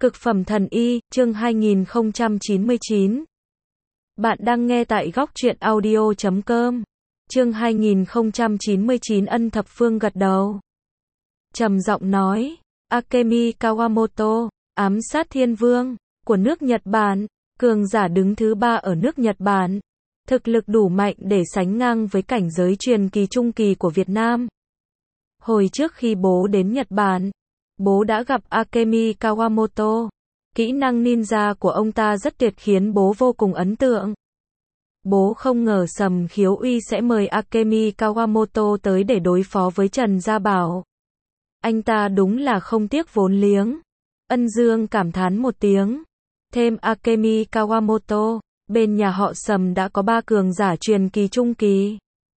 Cực phẩm thần y, chương 2099. Bạn đang nghe tại góc truyện audio.com. Chương 2099 Ân thập phương gật đầu. Trầm giọng nói, Akemi Kawamoto, ám sát thiên vương, của nước Nhật Bản, cường giả đứng thứ 3 ở nước Nhật Bản. Thực lực đủ mạnh để sánh ngang với cảnh giới truyền kỳ trung kỳ của Việt Nam. Hồi trước khi bố đến Nhật Bản, bố đã gặp Akemi Kawamoto. Kỹ năng ninja của ông ta rất tuyệt khiến bố vô cùng ấn tượng. Bố không ngờ Sầm Khiếu Uy sẽ mời Akemi Kawamoto tới để đối phó với Trần Gia Bảo. Anh ta đúng là không tiếc vốn liếng. Ân Dương cảm thán một tiếng. Thêm Akemi Kawamoto, bên nhà họ Sầm đã có 3 cường giả truyền kỳ trung kỳ,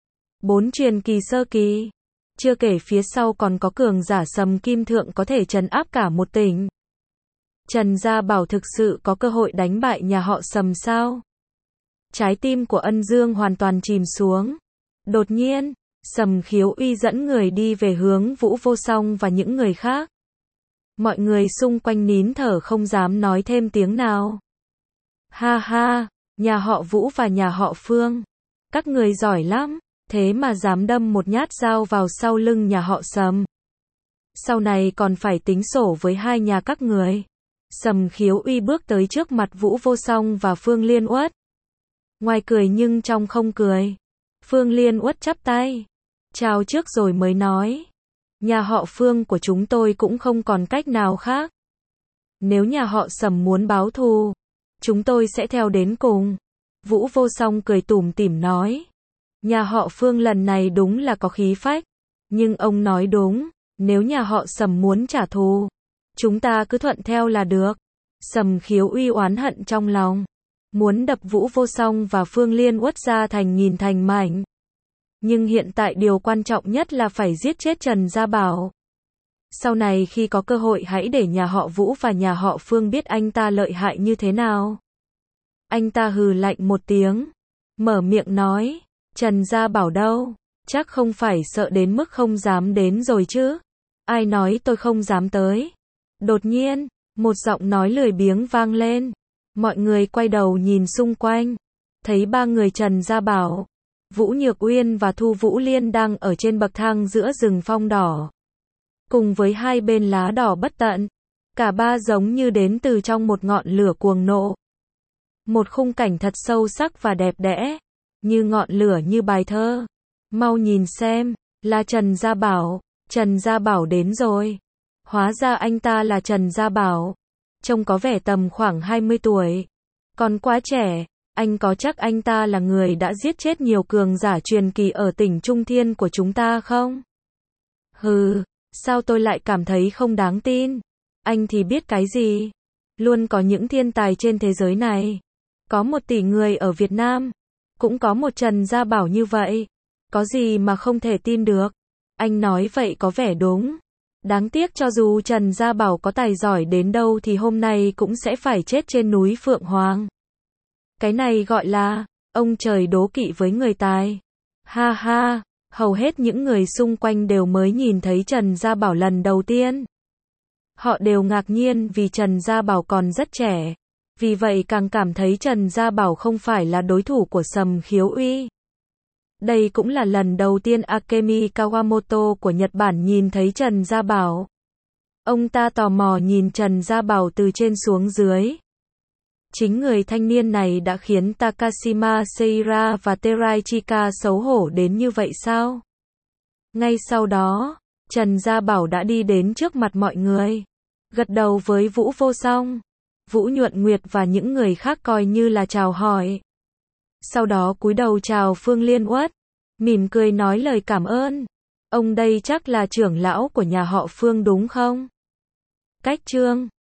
4 truyền kỳ sơ kỳ. Chưa kể phía sau còn có cường giả Sầm Kim Thượng có thể trấn áp cả một tỉnh. Trần Gia Bảo thực sự có cơ hội đánh bại nhà họ Sầm sao? Trái tim của Ân Dương hoàn toàn chìm xuống. Đột nhiên, Sầm Khiếu Uy dẫn người đi về hướng Vũ Vô Song và những người khác. Mọi người xung quanh nín thở không dám nói thêm tiếng nào. Ha ha, nhà họ Vũ và nhà họ Phương, các người giỏi lắm, thế mà dám đâm một nhát dao vào sau lưng nhà họ Sầm. Sau này còn phải tính sổ với hai nhà các người. Sầm Khiếu Uy bước tới trước mặt Vũ Vô Song và Phương Liên Uất. Ngoài cười nhưng trong không cười. Phương Liên Uất chắp tay, chào trước rồi mới nói, nhà họ Phương của chúng tôi cũng không còn cách nào khác. Nếu nhà họ Sầm muốn báo thù, chúng tôi sẽ theo đến cùng. Vũ Vô Song cười tủm tỉm nói, nhà họ Phương lần này đúng là có khí phách. Nhưng ông nói đúng, nếu nhà họ Sầm muốn trả thù, chúng ta cứ thuận theo là được. Sầm Khiếu Uy oán hận trong lòng, muốn đập Vũ Vô Song và Phương Liên Uất ra thành nghìn thành mảnh. Nhưng hiện tại điều quan trọng nhất là phải giết chết Trần Gia Bảo. Sau này khi có cơ hội hãy để nhà họ Vũ và nhà họ Phương biết anh ta lợi hại như thế nào. Anh ta hừ lạnh một tiếng, mở miệng nói, Trần Gia Bảo đâu? Chắc không phải sợ đến mức không dám đến rồi chứ? Ai nói tôi không dám tới? Đột nhiên, một giọng nói lười biếng vang lên. Mọi người quay đầu nhìn xung quanh, thấy 3 người Trần Gia Bảo, Vũ Nhược Uyên và Thu Vũ Liên đang ở trên bậc thang giữa rừng phong đỏ. Cùng với hai bên lá đỏ bất tận, cả 3 giống như đến từ trong một ngọn lửa cuồng nộ. Một khung cảnh thật sâu sắc và đẹp đẽ, như ngọn lửa như bài thơ. Mau nhìn xem, là Trần Gia Bảo, Trần Gia Bảo đến rồi. Hóa ra anh ta là Trần Gia Bảo, trông có vẻ tầm khoảng 20 tuổi. Còn quá trẻ, anh có chắc anh ta là người đã giết chết nhiều cường giả truyền kỳ ở tỉnh Trung Thiên của chúng ta không? Hừ, sao tôi lại cảm thấy không đáng tin? Anh thì biết cái gì? Luôn có những thiên tài trên thế giới này. Có 1 tỷ người ở Việt Nam, cũng có một Trần Gia Bảo như vậy. Có gì mà không thể tin được? Anh nói vậy có vẻ đúng. Đáng tiếc cho dù Trần Gia Bảo có tài giỏi đến đâu thì hôm nay cũng sẽ phải chết trên núi Phượng Hoàng. Cái này gọi là, ông trời đố kỵ với người tài. Ha ha, hầu hết những người xung quanh đều mới nhìn thấy Trần Gia Bảo lần đầu tiên. Họ đều ngạc nhiên vì Trần Gia Bảo còn rất trẻ. Vì vậy càng cảm thấy Trần Gia Bảo không phải là đối thủ của Sầm Khiếu Uy. Đây cũng là lần đầu tiên Akemi Kawamoto của Nhật Bản nhìn thấy Trần Gia Bảo. Ông ta tò mò nhìn Trần Gia Bảo từ trên xuống dưới. Chính người thanh niên này đã khiến Takashima Seira và Terai Chika xấu hổ đến như vậy sao? Ngay sau đó, Trần Gia Bảo đã đi đến trước mặt mọi người, gật đầu với Vũ Vô Song, Vũ Nhuận Nguyệt và những người khác coi như là chào hỏi. Sau đó cúi đầu chào Phương Liên Uất, mỉm cười nói lời cảm ơn. Ông đây chắc là trưởng lão của nhà họ Phương đúng không? Cách chương